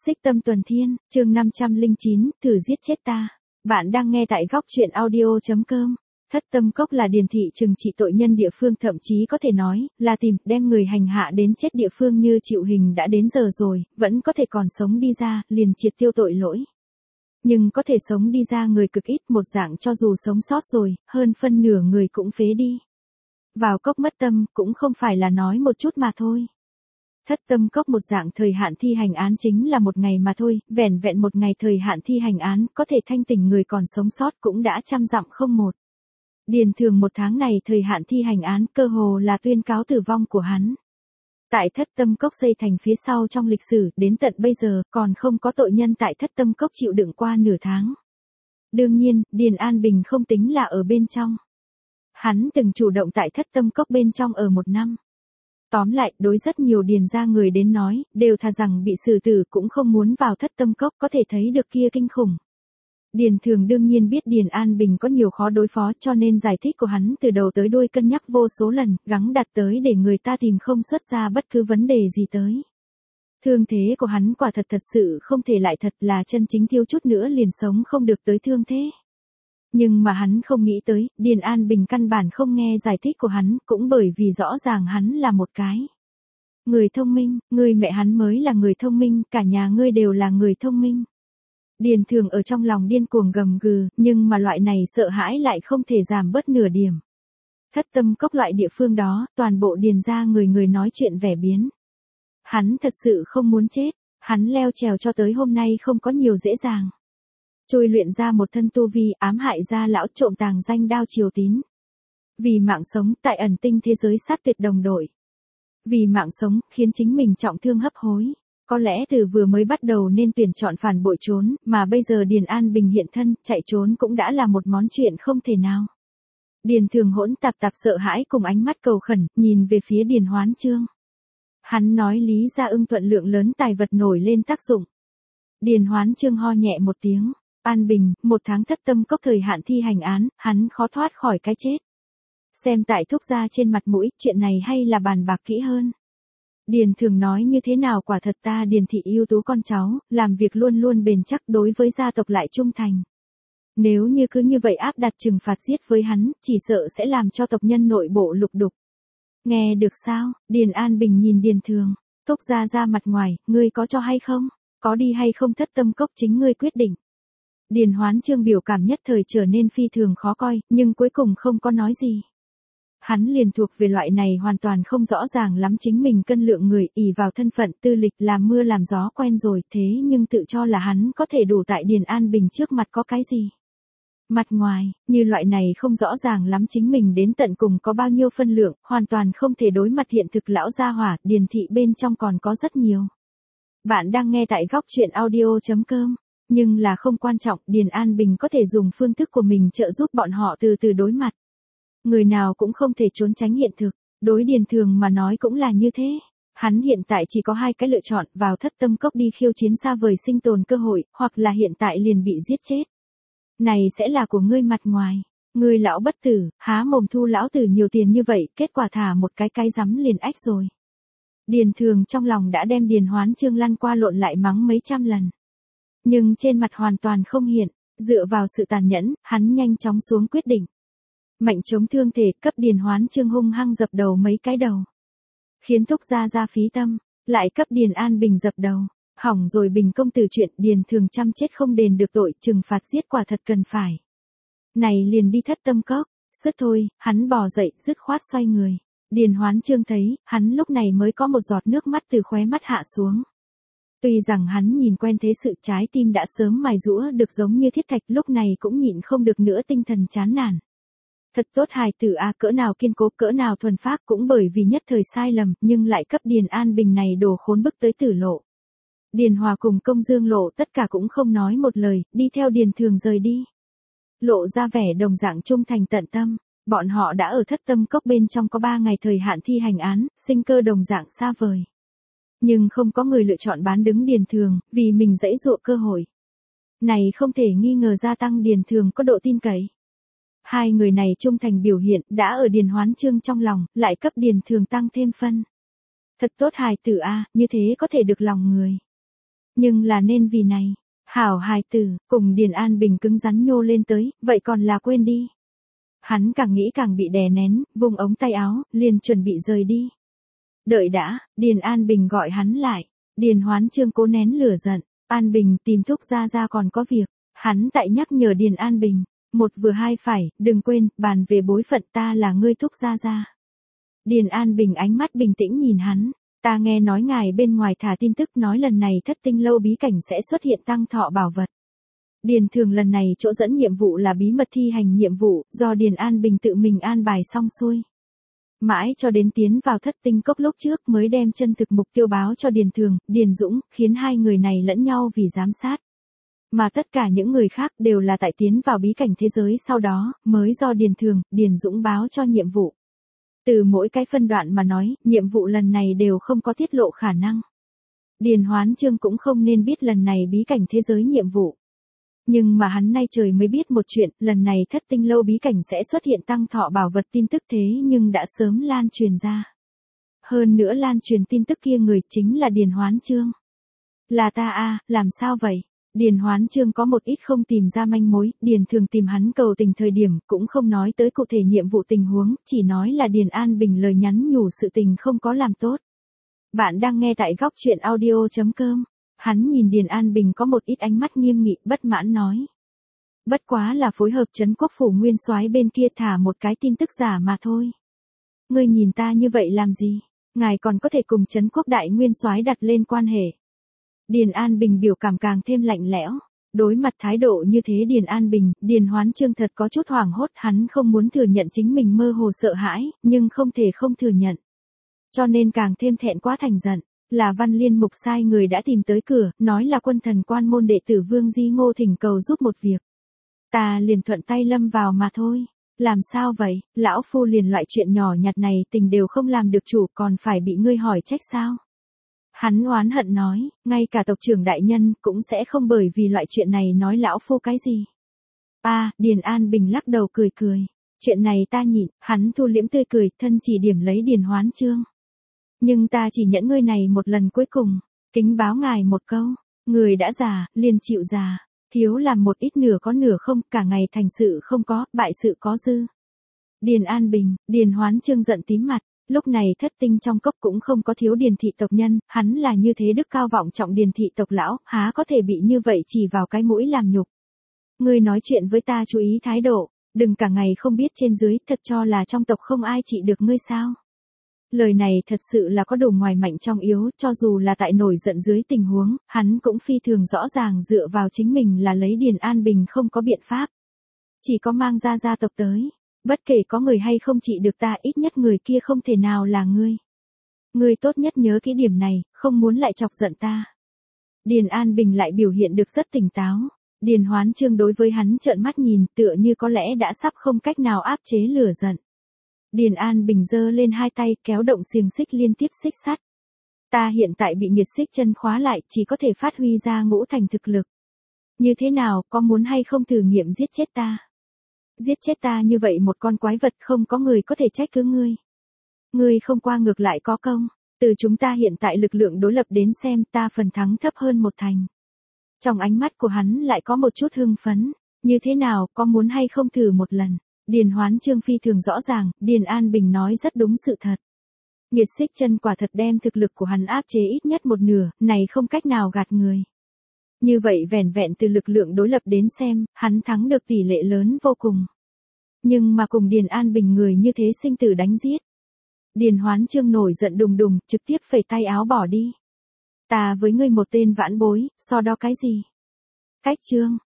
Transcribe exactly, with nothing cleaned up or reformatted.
Xích Tâm Tuần Thiên, chương năm trăm lẻ chín, thử giết chết ta. Bạn đang nghe tại góc truyện audio chấm com. Thất Tâm Cốc là điền thị trừng trị tội nhân địa phương, thậm chí có thể nói là tìm đem người hành hạ đến chết địa phương như chịu hình đã đến giờ rồi, vẫn có thể còn sống đi ra, liền triệt tiêu tội lỗi. Nhưng có thể sống đi ra người cực ít, một dạng cho dù sống sót rồi, hơn phân nửa người cũng phế đi. Vào cốc mất tâm, cũng không phải là nói một chút mà thôi. Thất Tâm Cốc một dạng thời hạn thi hành án chính là một ngày mà thôi, vẻn vẹn một ngày thời hạn thi hành án, có thể thanh tỉnh người còn sống sót cũng đã trăm dặm không một. Điền Thường một tháng này thời hạn thi hành án cơ hồ là tuyên cáo tử vong của hắn. Tại Thất Tâm Cốc xây thành phía sau trong lịch sử, đến tận bây giờ, còn không có tội nhân tại Thất Tâm Cốc chịu đựng qua nửa tháng. Đương nhiên, Điền An Bình không tính là ở bên trong. Hắn từng chủ động tại Thất Tâm Cốc bên trong ở một năm. Tóm lại, đối rất nhiều điền gia người đến nói, đều thà rằng bị xử tử cũng không muốn vào Thất Tâm Cốc, có thể thấy được kia kinh khủng. Điền Thường đương nhiên biết Điền An Bình có nhiều khó đối phó, cho nên giải thích của hắn từ đầu tới đuôi cân nhắc vô số lần, gắng đặt tới để người ta tìm không xuất ra bất cứ vấn đề gì tới. Thương thế của hắn quả thật thật sự không thể lại thật là chân chính thiếu chút nữa liền sống không được tới thương thế. Nhưng mà hắn không nghĩ tới, Điền An Bình căn bản không nghe giải thích của hắn, cũng bởi vì rõ ràng hắn là một cái người thông minh, người mẹ hắn mới là người thông minh, cả nhà ngươi đều là người thông minh. Điền Thường ở trong lòng điên cuồng gầm gừ, nhưng mà loại này sợ hãi lại không thể giảm bớt nửa điểm. Thất Tâm Cốc loại địa phương đó, toàn bộ điền gia người người nói chuyện vẻ biến. Hắn thật sự không muốn chết, hắn leo trèo cho tới hôm nay không có nhiều dễ dàng. Trôi luyện ra một thân tu vi, ám hại gia lão, trộm tàng danh đao triều tín. Vì mạng sống, tại ẩn tinh thế giới sát tuyệt đồng đội. Vì mạng sống, khiến chính mình trọng thương hấp hối. Có lẽ từ vừa mới bắt đầu nên tuyển chọn phản bội trốn, mà bây giờ Điền An Bình hiện thân, chạy trốn cũng đã là một món chuyện không thể nào. Điền Thường hỗn tạp tạp sợ hãi cùng ánh mắt cầu khẩn, nhìn về phía Điền Hoán Chương. Hắn nói Lý Gia Ưng thuận lượng lớn tài vật nổi lên tác dụng. Điền Hoán Chương ho nhẹ một tiếng. An Bình, một tháng Thất Tâm Cốc thời hạn thi hành án, hắn khó thoát khỏi cái chết. Xem tại thúc gia trên mặt mũi, chuyện này hay là bàn bạc kỹ hơn. Điền Thường nói như thế nào, quả thật ta Điền thị ưu tú con cháu, làm việc luôn luôn bền chắc, đối với gia tộc lại trung thành. Nếu như cứ như vậy áp đặt trừng phạt giết với hắn, chỉ sợ sẽ làm cho tộc nhân nội bộ lục đục. Nghe được sao? Điền An Bình nhìn Điền Thường, thúc gia ra mặt ngoài, ngươi có cho hay không? Có đi hay không Thất Tâm Cốc chính ngươi quyết định. Điền Hoán Chương biểu cảm nhất thời trở nên phi thường khó coi, nhưng cuối cùng không có nói gì. Hắn liền thuộc về loại này hoàn toàn không rõ ràng lắm chính mình cân lượng người, ỷ vào thân phận tư lịch làm mưa làm gió quen rồi, thế nhưng tự cho là hắn có thể đủ tại Điền An Bình trước mặt có cái gì. Mặt ngoài, như loại này không rõ ràng lắm chính mình đến tận cùng có bao nhiêu phân lượng, hoàn toàn không thể đối mặt hiện thực lão gia hỏa, Điền thị bên trong còn có rất nhiều. Bạn đang nghe tại góc truyện audio chấm com. Nhưng là không quan trọng, Điền An Bình có thể dùng phương thức của mình trợ giúp bọn họ từ từ đối mặt. Người nào cũng không thể trốn tránh hiện thực, đối Điền Thường mà nói cũng là như thế. Hắn hiện tại chỉ có hai cái lựa chọn, vào Thất Tâm Cốc đi khiêu chiến xa vời sinh tồn cơ hội, hoặc là hiện tại liền bị giết chết. Này sẽ là của ngươi mặt ngoài. Ngươi lão bất tử, há mồm thu lão tử nhiều tiền như vậy, kết quả thả một cái cái rắm liền ách rồi. Điền Thường trong lòng đã đem Điền Hoán Chương lăn qua lộn lại mắng mấy trăm lần. Nhưng trên mặt hoàn toàn không hiện, dựa vào sự tàn nhẫn, hắn nhanh chóng xuống quyết định. Mạnh chống thương thể, cấp Điền Hoán Chương hung hăng dập đầu mấy cái đầu. Khiến thúc gia ra phí tâm, lại cấp Điền An Bình dập đầu. Hỏng rồi Bình công tử chuyện, Điền Thường chăm chết không đền được tội, trừng phạt giết quả thật cần phải. Này liền đi Thất Tâm Cốc, sức thôi, hắn bò dậy, dứt khoát xoay người. Điền Hoán Chương thấy, hắn lúc này mới có một giọt nước mắt từ khóe mắt hạ xuống. Tuy rằng hắn nhìn quen thế sự, trái tim đã sớm mài rũa được giống như thiết thạch, lúc này cũng nhịn không được nữa tinh thần chán nản. Thật tốt hài tử a, cỡ nào kiên cố, cỡ nào thuần phác, cũng bởi vì nhất thời sai lầm, nhưng lại cấp Điền An Bình này đồ khốn bức tới tử lộ. Điền Hòa cùng Công Dương Lộ tất cả cũng không nói một lời, đi theo Điền Thường rời đi. Lộ ra vẻ đồng dạng trung thành tận tâm, bọn họ đã ở Thất Tâm Cốc bên trong có ba ngày thời hạn thi hành án, sinh cơ đồng dạng xa vời. Nhưng không có người lựa chọn bán đứng Điền Thường, vì mình dãy dụa cơ hội. Này không thể nghi ngờ gia tăng Điền Thường có độ tin cậy. Hai người này trung thành biểu hiện, đã ở Điền Hoán Chương trong lòng, lại cấp Điền Thường tăng thêm phân. Thật tốt hài tử a, như thế có thể được lòng người. Nhưng là nên vì này. Hảo hài tử, cùng Điền An Bình cứng rắn nhô lên tới, vậy còn là quên đi. Hắn càng nghĩ càng bị đè nén, vùng ống tay áo, liền chuẩn bị rời đi. Đợi đã, Điền An Bình gọi hắn lại. Điền Hoán Chương cố nén lửa giận. An Bình tìm Thúc Gia Gia còn có việc. Hắn tại nhắc nhở Điền An Bình. Một vừa hai phải, đừng quên, bàn về bối phận ta là ngươi Thúc Gia Gia. Điền An Bình ánh mắt bình tĩnh nhìn hắn. Ta nghe nói ngài bên ngoài thả tin tức nói lần này Thất Tinh Lâu bí cảnh sẽ xuất hiện tăng thọ bảo vật. Điền Thường lần này chỗ dẫn nhiệm vụ là bí mật thi hành nhiệm vụ, do Điền An Bình tự mình an bài xong xuôi. Mãi cho đến tiến vào Thất Tinh Cốc lúc trước mới đem chân thực mục tiêu báo cho Điền Thường, Điền Dũng, khiến hai người này lẫn nhau vì giám sát. Mà tất cả những người khác đều là tại tiến vào bí cảnh thế giới sau đó, mới do Điền Thường, Điền Dũng báo cho nhiệm vụ. Từ mỗi cái phân đoạn mà nói, nhiệm vụ lần này đều không có tiết lộ khả năng. Điền Hoán Chương cũng không nên biết lần này bí cảnh thế giới nhiệm vụ. Nhưng mà hắn nay trời mới biết một chuyện, lần này Thất Tinh Lâu bí cảnh sẽ xuất hiện tăng thọ bảo vật tin tức thế nhưng đã sớm lan truyền ra. Hơn nữa lan truyền tin tức kia người chính là Điền Hoán Chương. Là ta a, làm sao vậy? Điền Hoán Chương có một ít không tìm ra manh mối, Điền Thường tìm hắn cầu tình thời điểm, cũng không nói tới cụ thể nhiệm vụ tình huống, chỉ nói là Điền An Bình lời nhắn nhủ sự tình không có làm tốt. Bạn đang nghe tại góc truyện audio chấm com. Hắn nhìn Điền An Bình có một ít ánh mắt nghiêm nghị, bất mãn nói. Bất quá là phối hợp Trấn Quốc Phủ Nguyên Soái bên kia thả một cái tin tức giả mà thôi. Ngươi nhìn ta như vậy làm gì? Ngài còn có thể cùng Trấn Quốc Đại Nguyên Soái đặt lên quan hệ. Điền An Bình biểu cảm càng thêm lạnh lẽo. Đối mặt thái độ như thế Điền An Bình, Điền Hoán Chương thật có chút hoảng hốt, hắn không muốn thừa nhận chính mình mơ hồ sợ hãi, nhưng không thể không thừa nhận. Cho nên càng thêm thẹn quá thành giận. Là Văn Liên Mục sai người đã tìm tới cửa, nói là quân thần quan môn đệ tử Vương Di Ngô thỉnh cầu giúp một việc. Ta liền thuận tay lâm vào mà thôi. Làm sao vậy, lão phu liền loại chuyện nhỏ nhặt này tình đều không làm được chủ còn phải bị ngươi hỏi trách sao? Hắn oán hận nói, ngay cả tộc trưởng đại nhân cũng sẽ không bởi vì loại chuyện này nói lão phu cái gì. A, à, Điền An Bình lắc đầu cười cười. Chuyện này ta nhịn, hắn thu liễm tươi cười, thân chỉ điểm lấy Điền Hoán Chương. Nhưng ta chỉ nhẫn ngươi này một lần cuối cùng, kính báo ngài một câu, người đã già, liền chịu già, thiếu làm một ít nửa có nửa không, cả ngày thành sự không có, bại sự có dư. Điền An Bình, Điền Hoán Chương giận tím mặt, lúc này Thất Tinh trong cốc cũng không có thiếu Điền thị tộc nhân, hắn là như thế đức cao vọng trọng Điền thị tộc lão, há có thể bị như vậy chỉ vào cái mũi làm nhục. Ngươi nói chuyện với ta chú ý thái độ, đừng cả ngày không biết trên dưới, thật cho là trong tộc không ai trị được ngươi sao. Lời này thật sự là có đủ ngoài mạnh trong yếu, cho dù là tại nổi giận dưới tình huống, hắn cũng phi thường rõ ràng dựa vào chính mình là lấy Điền An Bình không có biện pháp. Chỉ có mang ra gia tộc tới, bất kể có người hay không trị được ta ít nhất người kia không thể nào là ngươi. Ngươi tốt nhất nhớ cái điểm này, không muốn lại chọc giận ta. Điền An Bình lại biểu hiện được rất tỉnh táo. Điền Hoán Chương đối với hắn trợn mắt nhìn tựa như có lẽ đã sắp không cách nào áp chế lửa giận. Điền An Bình giơ lên hai tay kéo động xiềng xích liên tiếp xích sắt. Ta hiện tại bị nghiệt xích chân khóa lại chỉ có thể phát huy ra ngũ thành thực lực. Như thế nào, có muốn hay không thử nghiệm giết chết ta? Giết chết ta như vậy một con quái vật không có người có thể trách cứ ngươi. Ngươi không qua ngược lại có công, từ chúng ta hiện tại lực lượng đối lập đến xem ta phần thắng thấp hơn một thành. Trong ánh mắt của hắn lại có một chút hưng phấn, như thế nào, có muốn hay không thử một lần? Điền Hoán Chương phi thường rõ ràng, Điền An Bình nói rất đúng sự thật. Nghiệt xích chân quả thật đem thực lực của hắn áp chế ít nhất một nửa, này không cách nào gạt người. Như vậy vẻn vẹn từ lực lượng đối lập đến xem, hắn thắng được tỷ lệ lớn vô cùng. Nhưng mà cùng Điền An Bình người như thế sinh tử đánh giết. Điền Hoán Chương nổi giận đùng đùng, trực tiếp phẩy tay áo bỏ đi. Ta với ngươi một tên vãn bối, so đo cái gì? Cách chương,